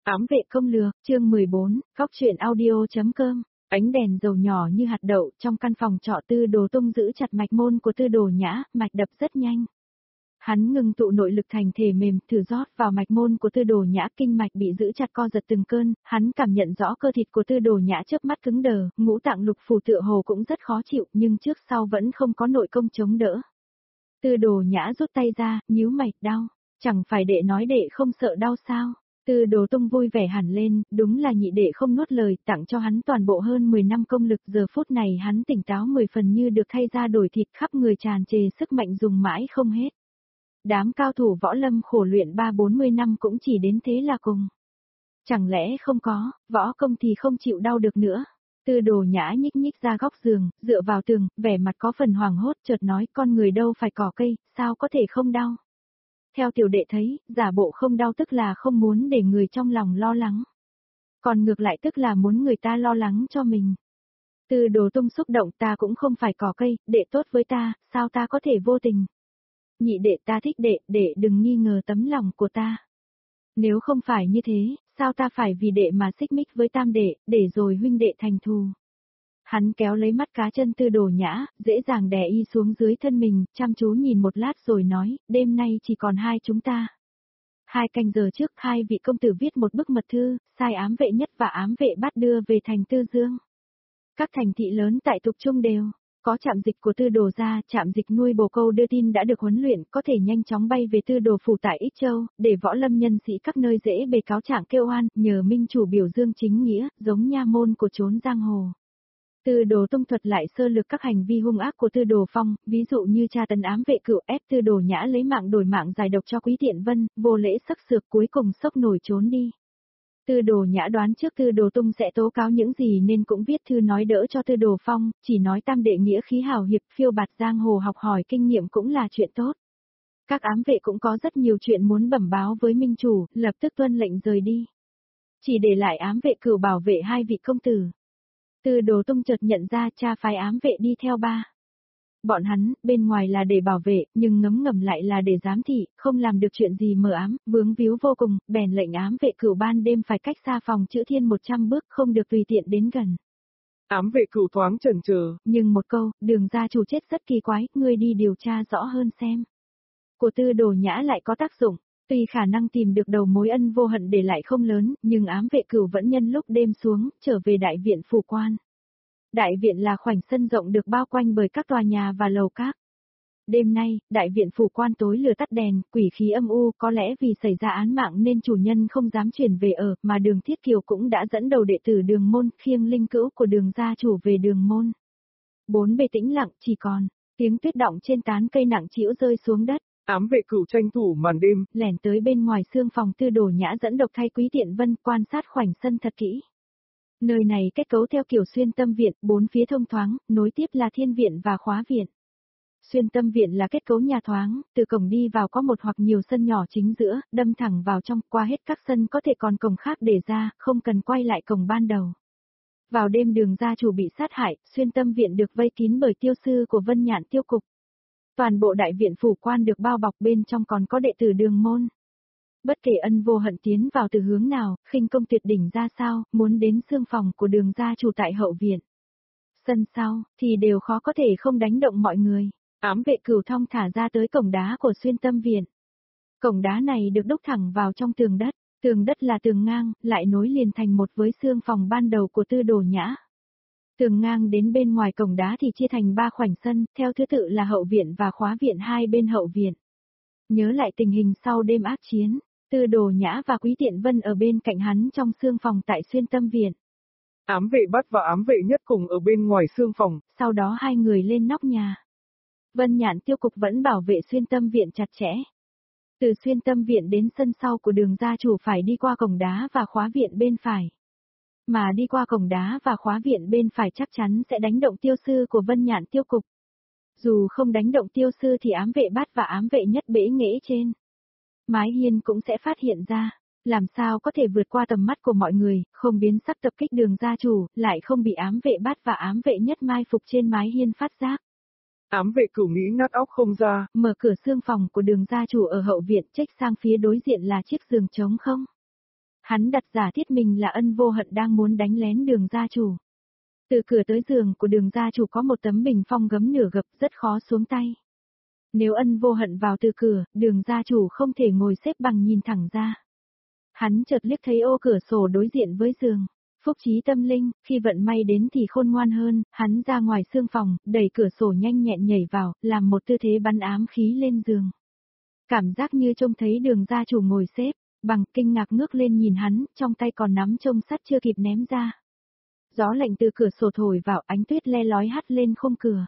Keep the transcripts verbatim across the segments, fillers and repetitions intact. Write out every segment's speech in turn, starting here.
Ám vệ công lược, chương mười bốn, Cóc truyện audio.com. Ánh đèn dầu nhỏ như hạt đậu trong căn phòng trọ Tư Đồ Tung giữ chặt mạch môn của Tư Đồ Nhã, mạch đập rất nhanh. Hắn ngừng tụ nội lực thành thể mềm, thử rót vào mạch môn của Tư Đồ Nhã, kinh mạch bị giữ chặt co giật từng cơn, hắn cảm nhận rõ cơ thịt của Tư Đồ Nhã chớp mắt cứng đờ, ngũ tạng lục phủ tựa hồ cũng rất khó chịu, nhưng trước sau vẫn không có nội công chống đỡ. Tư Đồ Nhã rút tay ra, nhíu mày, đau, chẳng phải đệ nói đệ không sợ đau sao? Tư Đồ Tung vui vẻ hẳn lên, đúng là nhị đệ không nuốt lời, tặng cho hắn toàn bộ hơn mười năm công lực, giờ phút này hắn tỉnh táo mười phần như được thay ra đổi thịt, khắp người tràn trề sức mạnh dùng mãi không hết. Đám cao thủ võ lâm khổ luyện ba bốn mươi năm cũng chỉ đến thế là cùng. Chẳng lẽ không có, võ công thì không chịu đau được nữa. Tư Đồ Nhã nhích nhích ra góc giường, dựa vào tường, vẻ mặt có phần hoảng hốt, chợt nói con người đâu phải cỏ cây, sao có thể không đau. Theo tiểu đệ thấy, giả bộ không đau tức là không muốn để người trong lòng lo lắng. Còn ngược lại tức là muốn người ta lo lắng cho mình. Tư Đồ Tung xúc động, ta cũng không phải cỏ cây, đệ tốt với ta, sao ta có thể vô tình. Nhị đệ, ta thích đệ, đệ đừng nghi ngờ tấm lòng của ta. Nếu không phải như thế, sao ta phải vì đệ mà xích mích với tam đệ, để rồi huynh đệ thành thù. Hắn kéo lấy mắt cá chân Tư Đồ Nhã, dễ dàng đè y xuống dưới thân mình, chăm chú nhìn một lát rồi nói, đêm nay chỉ còn hai chúng ta. Hai canh giờ trước, hai vị công tử viết một bức mật thư, sai ám vệ nhất và ám vệ bắt đưa về thành Tư Dương. Các thành thị lớn tại Tục Trung đều có trạm dịch của Tư Đồ gia, trạm dịch nuôi bồ câu đưa tin đã được huấn luyện, có thể nhanh chóng bay về Tư Đồ phủ tại Ích Châu, để võ lâm nhân sĩ các nơi dễ bề cáo trạng kêu oan, nhờ minh chủ biểu dương chính nghĩa, giống nha môn của chốn giang hồ. Tư Đồ Tung thuật lại sơ lược các hành vi hung ác của Tư Đồ Phong, ví dụ như tra tấn ám vệ cựu, ép Tư Đồ Nhã lấy mạng đổi mạng giải độc cho Quý Tiện Vân, vô lễ sắc sược, cuối cùng sốc nổi trốn đi. Tư Đồ Nhã đoán trước Tư Đồ Tung sẽ tố cáo những gì nên cũng viết thư nói đỡ cho Tư Đồ Phong, chỉ nói tam đệ nghĩa khí hào hiệp, phiêu bạt giang hồ, học hỏi kinh nghiệm cũng là chuyện tốt. Các ám vệ cũng có rất nhiều chuyện muốn bẩm báo với minh chủ, lập tức tuân lệnh rời đi. Chỉ để lại ám vệ cửu bảo vệ hai vị công tử. Tư Đồ Tung chợt nhận ra cha phái ám vệ đi theo ba. Bọn hắn, bên ngoài là để bảo vệ, nhưng ngấm ngầm lại là để giám thị, không làm được chuyện gì mờ ám, vướng víu vô cùng, bèn lệnh ám vệ cửu ban đêm phải cách xa phòng chữ thiên một trăm bước, không được tùy tiện đến gần. Ám vệ cửu thoáng chần chờ, nhưng một câu, Đường gia chủ chết rất kỳ quái, ngươi đi điều tra rõ hơn xem. Của Tư Đồ Nhã lại có tác dụng. Tuy khả năng tìm được đầu mối ân vô hận để lại không lớn, nhưng ám vệ cửu vẫn nhân lúc đêm xuống, trở về đại viện phủ quan. Đại viện là khoảnh sân rộng được bao quanh bởi các tòa nhà và lầu các. Đêm nay, đại viện phủ quan tối lửa tắt đèn, quỷ khí âm u, có lẽ vì xảy ra án mạng nên chủ nhân không dám chuyển về ở, mà Đường Thiết Kiều cũng đã dẫn đầu đệ tử Đường môn, khiêng linh cữu của Đường gia chủ về Đường môn. Bốn bề tĩnh lặng, chỉ còn tiếng tuyết đọng trên tán cây nặng trĩu rơi xuống đất. Ám vệ cửu tranh thủ màn đêm, lẻn tới bên ngoài xương phòng Tư Đồ Nhã dẫn độc thay Quý Tiện Vân, quan sát khoảnh sân thật kỹ. Nơi này kết cấu theo kiểu xuyên tâm viện, bốn phía thông thoáng, nối tiếp là thiên viện và khóa viện. Xuyên tâm viện là kết cấu nhà thoáng, từ cổng đi vào có một hoặc nhiều sân nhỏ chính giữa, đâm thẳng vào trong, qua hết các sân có thể còn cổng khác để ra, không cần quay lại cổng ban đầu. Vào đêm Đường gia chủ bị sát hại, xuyên tâm viện được vây kín bởi tiêu sư của Vân Nhạn Tiêu Cục. Toàn bộ đại viện phủ quan được bao bọc, bên trong còn có đệ tử Đường môn. Bất kể ân vô hận tiến vào từ hướng nào, khinh công tuyệt đỉnh ra sao, muốn đến xương phòng của Đường gia chủ tại hậu viện. Sân sau, thì đều khó có thể không đánh động mọi người. Ám vệ cửu thong thả ra tới cổng đá của xuyên tâm viện. Cổng đá này được đúc thẳng vào trong tường đất, tường đất là tường ngang, lại nối liền thành một với xương phòng ban đầu của Tư Đồ Nhã. Tường ngang đến bên ngoài cổng đá thì chia thành ba khoảnh sân, theo thứ tự là hậu viện và khóa viện hai bên hậu viện. Nhớ lại tình hình sau đêm ác chiến, Tư Đồ Nhã và Quý Tiện Vân ở bên cạnh hắn trong xương phòng tại xuyên tâm viện. Ám vệ bắt và ám vệ nhất cùng ở bên ngoài xương phòng. Sau đó hai người lên nóc nhà. Vân Nhạn Tiêu Cục vẫn bảo vệ xuyên tâm viện chặt chẽ. Từ xuyên tâm viện đến sân sau của Đường gia chủ phải đi qua cổng đá và khóa viện bên phải. Mà đi qua cổng đá và khóa viện bên phải chắc chắn sẽ đánh động tiêu sư của Vân Nhạn Tiêu Cục. Dù không đánh động tiêu sư thì ám vệ bát và ám vệ nhất bể nghễ trên mái hiên cũng sẽ phát hiện ra. Làm sao có thể vượt qua tầm mắt của mọi người, không biến sắc tập kích Đường gia chủ, lại không bị ám vệ bát và ám vệ nhất mai phục trên mái hiên phát giác. Ám vệ cửu nghĩ nát óc không ra. Mở cửa xương phòng của Đường gia chủ ở hậu viện, trách sang phía đối diện là chiếc giường trống không. Hắn đặt giả thiết mình là Ân Vô Hận đang muốn đánh lén Đường gia chủ. Từ cửa tới giường của Đường gia chủ có một tấm bình phong gấm nửa gập rất khó xuống tay. Nếu Ân Vô Hận vào từ cửa, Đường gia chủ không thể ngồi xếp bằng nhìn thẳng ra. Hắn chợt liếc thấy ô cửa sổ đối diện với giường. Phúc trí tâm linh, khi vận may đến thì khôn ngoan hơn, hắn ra ngoài xương phòng, đẩy cửa sổ nhanh nhẹn nhảy vào, làm một tư thế bắn ám khí lên giường. Cảm giác như trông thấy Đường gia chủ ngồi xếp, bằng kinh ngạc ngước lên nhìn hắn, trong tay còn nắm chông sắt chưa kịp ném ra. Gió lạnh từ cửa sổ thổi vào, ánh tuyết le lói hắt lên khung cửa.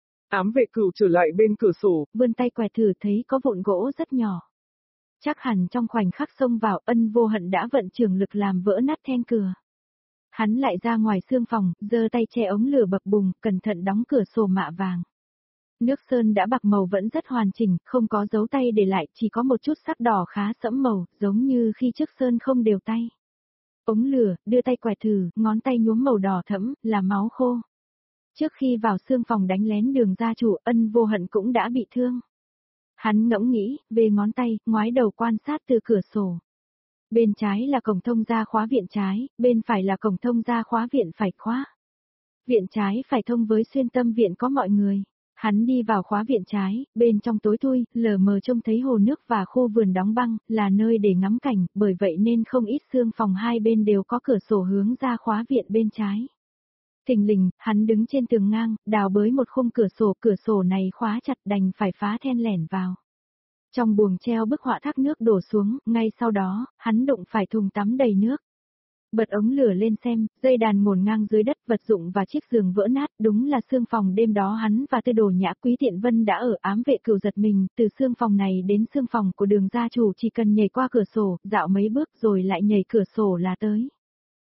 Ám vệ cửu trở lại bên cửa sổ, vươn tay quẹt thử thấy có vụn gỗ rất nhỏ. Chắc hẳn trong khoảnh khắc xông vào, Ân Vô Hận đã vận trường lực làm vỡ nát then cửa. Hắn lại ra ngoài xương phòng, giơ tay che ống lửa bập bùng, cẩn thận đóng cửa sổ mạ vàng. Nước sơn đã bạc màu vẫn rất hoàn chỉnh, không có dấu tay để lại, chỉ có một chút sắc đỏ khá sẫm màu, giống như khi trước sơn không đều tay. Ống lửa, đưa tay quẹt thử, ngón tay nhuốm màu đỏ thẫm, là máu khô. Trước khi vào xương phòng đánh lén Đường gia chủ, Ân Vô Hận cũng đã bị thương. Hắn ngẫm nghĩ, về ngón tay, ngoái đầu quan sát từ cửa sổ. Bên trái là cổng thông ra khóa viện trái, bên phải là cổng thông ra khóa viện phải khóa. Viện trái phải thông với xuyên tâm viện có mọi người. Hắn đi vào khóa viện trái, bên trong tối thui, lờ mờ trông thấy hồ nước và khu vườn đóng băng, là nơi để ngắm cảnh, bởi vậy nên không ít xương phòng hai bên đều có cửa sổ hướng ra khóa viện bên trái. Thình lình, hắn đứng trên tường ngang, đào bới một khung cửa sổ, cửa sổ này khóa chặt đành phải phá then lẻn vào. Trong buồng treo bức họa thác nước đổ xuống, ngay sau đó, hắn đụng phải thùng tắm đầy nước. Bật ống lửa lên xem, dây đàn ngổn ngang dưới đất, vật dụng và chiếc giường vỡ nát, đúng là xương phòng đêm đó hắn và Tư Đồ Nhã Quý Tiện Vân đã ở. Ám vệ cửu giật mình, từ xương phòng này đến xương phòng của Đường gia chủ chỉ cần nhảy qua cửa sổ, dạo mấy bước rồi lại nhảy cửa sổ là tới.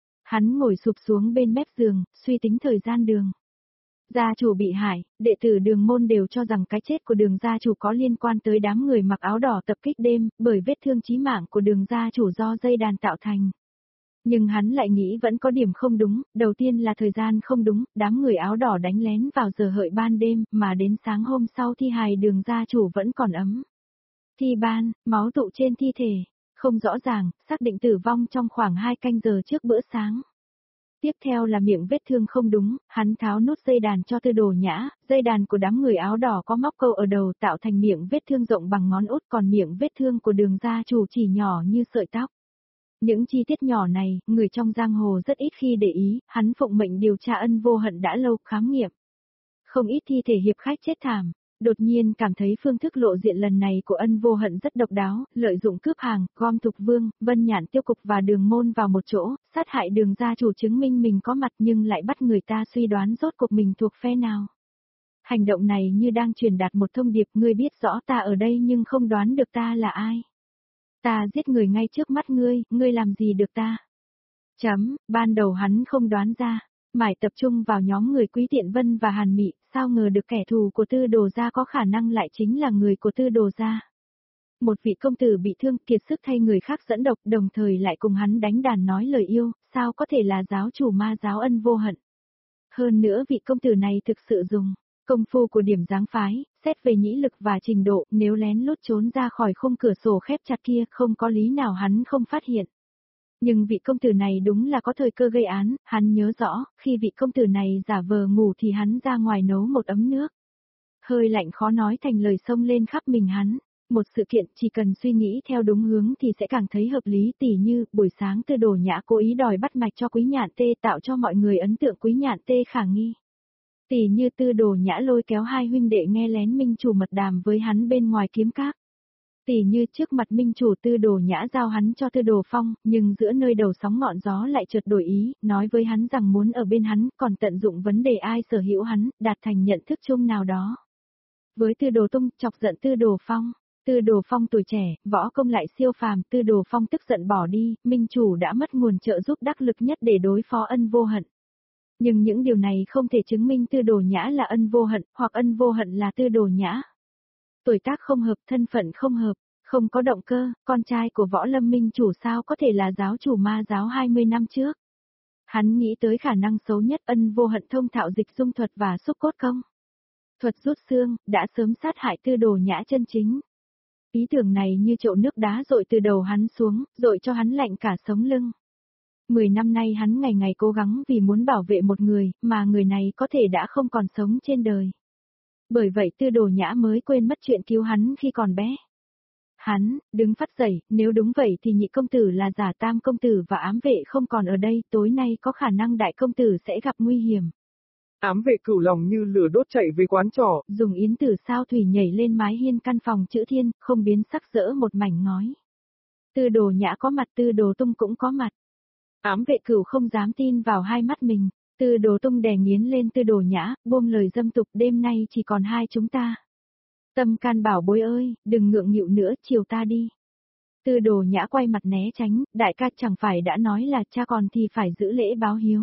Hắn ngồi sụp xuống bên mép giường, suy tính thời gian Đường gia chủ bị hại, đệ tử Đường môn đều cho rằng cái chết của Đường gia chủ có liên quan tới đám người mặc áo đỏ tập kích đêm, bởi vết thương chí mạng của Đường gia chủ do dây đàn tạo thành. Nhưng hắn lại nghĩ vẫn có điểm không đúng, đầu tiên là thời gian không đúng, đám người áo đỏ đánh lén vào giờ hợi ban đêm, mà đến sáng hôm sau thi hài Đường gia chủ vẫn còn ấm. Thi ban, máu tụ trên thi thể, không rõ ràng, xác định tử vong trong khoảng hai canh giờ trước bữa sáng. Tiếp theo là miệng vết thương không đúng, hắn tháo nút dây đàn cho Tư Đồ Nhã, dây đàn của đám người áo đỏ có móc câu ở đầu tạo thành miệng vết thương rộng bằng ngón út, còn miệng vết thương của Đường gia chủ chỉ nhỏ như sợi tóc. Những chi tiết nhỏ này, người trong giang hồ rất ít khi để ý, hắn phụng mệnh điều tra Ân Vô Hận đã lâu khám nghiệm. Không ít thi thể hiệp khách chết thảm, đột nhiên cảm thấy phương thức lộ diện lần này của Ân Vô Hận rất độc đáo, lợi dụng cướp hàng, gom Thục Vương, Vân Nhạn Tiêu Cục và Đường môn vào một chỗ, sát hại Đường gia chủ chứng minh mình có mặt nhưng lại bắt người ta suy đoán rốt cuộc mình thuộc phe nào. Hành động này như đang truyền đạt một thông điệp, ngươi biết rõ ta ở đây nhưng không đoán được ta là ai. Ta giết người ngay trước mắt ngươi, ngươi làm gì được ta? Chấm, ban đầu hắn không đoán ra, mải tập trung vào nhóm người Quý Tiện Vân và Hàn Mị, sao ngờ được kẻ thù của Tư Đồ gia có khả năng lại chính là người của Tư Đồ gia. Một vị công tử bị thương kiệt sức thay người khác dẫn độc, đồng thời lại cùng hắn đánh đàn nói lời yêu, sao có thể là giáo chủ ma giáo Ân Vô Hận. Hơn nữa vị công tử này thực sự dùng công phu của điểm giáng phái, xét về nhĩ lực và trình độ, nếu lén lút trốn ra khỏi khung cửa sổ khép chặt kia, không có lý nào hắn không phát hiện. Nhưng vị công tử này đúng là có thời cơ gây án, hắn nhớ rõ, khi vị công tử này giả vờ ngủ thì hắn ra ngoài nấu một ấm nước. Hơi lạnh khó nói thành lời xông lên khắp mình hắn. Một sự kiện chỉ cần suy nghĩ theo đúng hướng thì sẽ càng thấy hợp lý, tỉ như buổi sáng Tư Đồ Nhã cố ý đòi bắt mạch cho Quý Nhạn Tê tạo cho mọi người ấn tượng Quý Nhạn Tê khả nghi. Tỉ như Tư Đồ Nhã lôi kéo hai huynh đệ nghe lén minh chủ mật đàm với hắn bên ngoài kiếm các. Tỉ như trước mặt minh chủ Tư Đồ Nhã giao hắn cho Tư Đồ Phong, nhưng giữa nơi đầu sóng ngọn gió lại chợt đổi ý, nói với hắn rằng muốn ở bên hắn, còn tận dụng vấn đề ai sở hữu hắn, đạt thành nhận thức chung nào đó. Với Tư Đồ Tung, chọc giận Tư Đồ Phong. Tư Đồ Phong tuổi trẻ, võ công lại siêu phàm, Tư Đồ Phong tức giận bỏ đi, minh chủ đã mất nguồn trợ giúp đắc lực nhất để đối phó Ân Vô Hận. Nhưng những điều này không thể chứng minh Tư Đồ Nhã là Ân Vô Hận, hoặc Ân Vô Hận là Tư Đồ Nhã. Tuổi tác không hợp, thân phận không hợp, không có động cơ, con trai của Võ Lâm minh chủ sao có thể là giáo chủ ma giáo hai mươi năm trước. Hắn nghĩ tới khả năng xấu nhất, Ân Vô Hận thông thạo dịch dung thuật và xúc cốt công. Thuật rút xương, đã sớm sát hại Tư Đồ Nhã chân chính. Ý tưởng này như trộn nước đá dội từ đầu hắn xuống, dội cho hắn lạnh cả sống lưng. Mười năm nay hắn ngày ngày cố gắng vì muốn bảo vệ một người, mà người này có thể đã không còn sống trên đời. Bởi vậy Tư Đồ Nhã mới quên mất chuyện cứu hắn khi còn bé. Hắn, đứng phát dậy, nếu đúng vậy thì nhị công tử là giả, tam công tử và ám vệ không còn ở đây, tối nay có khả năng đại công tử sẽ gặp nguy hiểm. Ám vệ cửu lòng như lửa đốt chạy về quán trọ. Dùng yến tử sao thủy nhảy lên mái hiên căn phòng chữ thiên, không biến sắc rỡ một mảnh ngói. Tư Đồ Nhã có mặt, Tư Đồ Tung cũng có mặt. Ám vệ cửu không dám tin vào hai mắt mình. Tư Đồ Tung đè nghiến lên Tư Đồ Nhã, buông lời dâm tục, đêm nay chỉ còn hai chúng ta. Tâm can bảo bối ơi, đừng ngượng nghịu nữa, chiều ta đi. Tư Đồ Nhã quay mặt né tránh, đại ca chẳng phải đã nói là cha còn thì phải giữ lễ báo hiếu.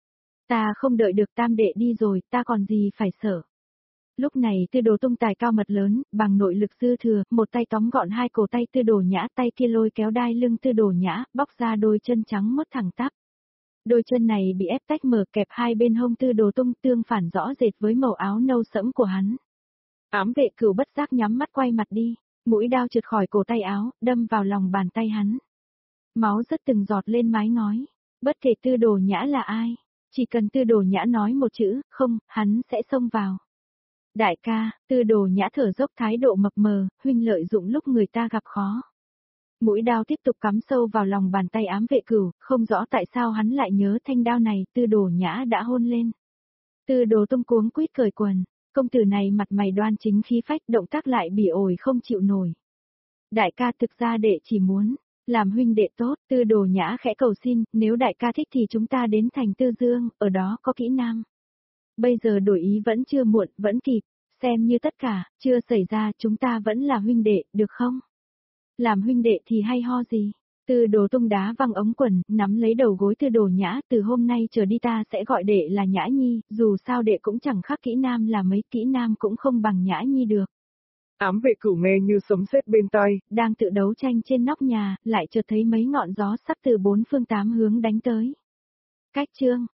Ta không đợi được tam đệ đi rồi, ta còn gì phải sợ. Lúc này Tư Đồ Tung tài cao mật lớn, bằng nội lực dư thừa, một tay tóm gọn hai cổ tay Tư Đồ Nhã, tay kia lôi kéo đai lưng Tư Đồ Nhã, bóc ra đôi chân trắng mốt thẳng tắp. Đôi chân này bị ép tách mở kẹp hai bên hông Tư Đồ Tung, tương phản rõ rệt với màu áo nâu sẫm của hắn. Ám vệ cửu bất giác nhắm mắt quay mặt đi, mũi đao trượt khỏi cổ tay áo, đâm vào lòng bàn tay hắn. Máu rất từng giọt lên mái ngói, bất kể Tư Đồ Nhã là ai, chỉ cần Tư Đồ Nhã nói một chữ, không, hắn sẽ xông vào. Đại ca, Tư Đồ Nhã thở dốc thái độ mập mờ, huynh lợi dụng lúc người ta gặp khó. Mũi đao tiếp tục cắm sâu vào lòng bàn tay ám vệ cửu, không rõ tại sao hắn lại nhớ thanh đao này, Tư Đồ Nhã đã hôn lên. Tư Đồ Tung cuống quýt cởi quần, công tử này mặt mày đoan chính khí phách, động tác lại bỉ ổi không chịu nổi. Đại ca, thực ra đệ chỉ muốn làm huynh đệ tốt. Tư Đồ Nhã khẽ cầu xin, nếu đại ca thích thì chúng ta đến thành Tư Dương, ở đó có kỹ nam. Bây giờ đổi ý vẫn chưa muộn, vẫn kịp, xem như tất cả chưa xảy ra, chúng ta vẫn là huynh đệ, được không? Làm huynh đệ thì hay ho gì? Tư Đồ Tung đá văng ống quần, nắm lấy đầu gối Tư Đồ Nhã, từ hôm nay trở đi ta sẽ gọi đệ là Nhã Nhi, dù sao đệ cũng chẳng khác kỹ nam là mấy, kỹ nam cũng không bằng Nhã Nhi được. Ám vệ cửu nghe như sấm sét bên tai. Đang tự đấu tranh trên nóc nhà, lại chợt thấy mấy ngọn gió sắc từ bốn phương tám hướng đánh tới. Cách chương